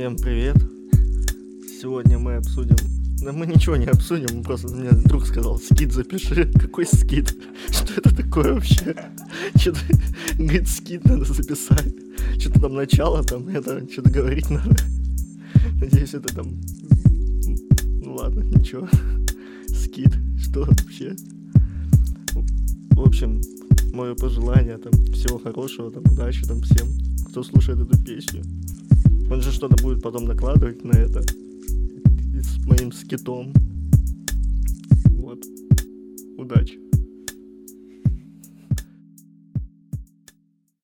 Всем привет! Сегодня мы обсудим... Да мы ничего не обсудим, просто мне друг сказал, скит запиши. Какой скит? Что это такое вообще? Что-то, говорит, скит надо записать. Что-то там начало, там это, что-то говорить надо. Надеюсь, это там... Ну ладно, ничего. Скит, что вообще? В общем, мое пожелание, там, всего хорошего, там, удачи, там, всем, кто слушает эту песню. Он же что-то будет потом накладывать на это. И с моим скитом. Вот. Удачи.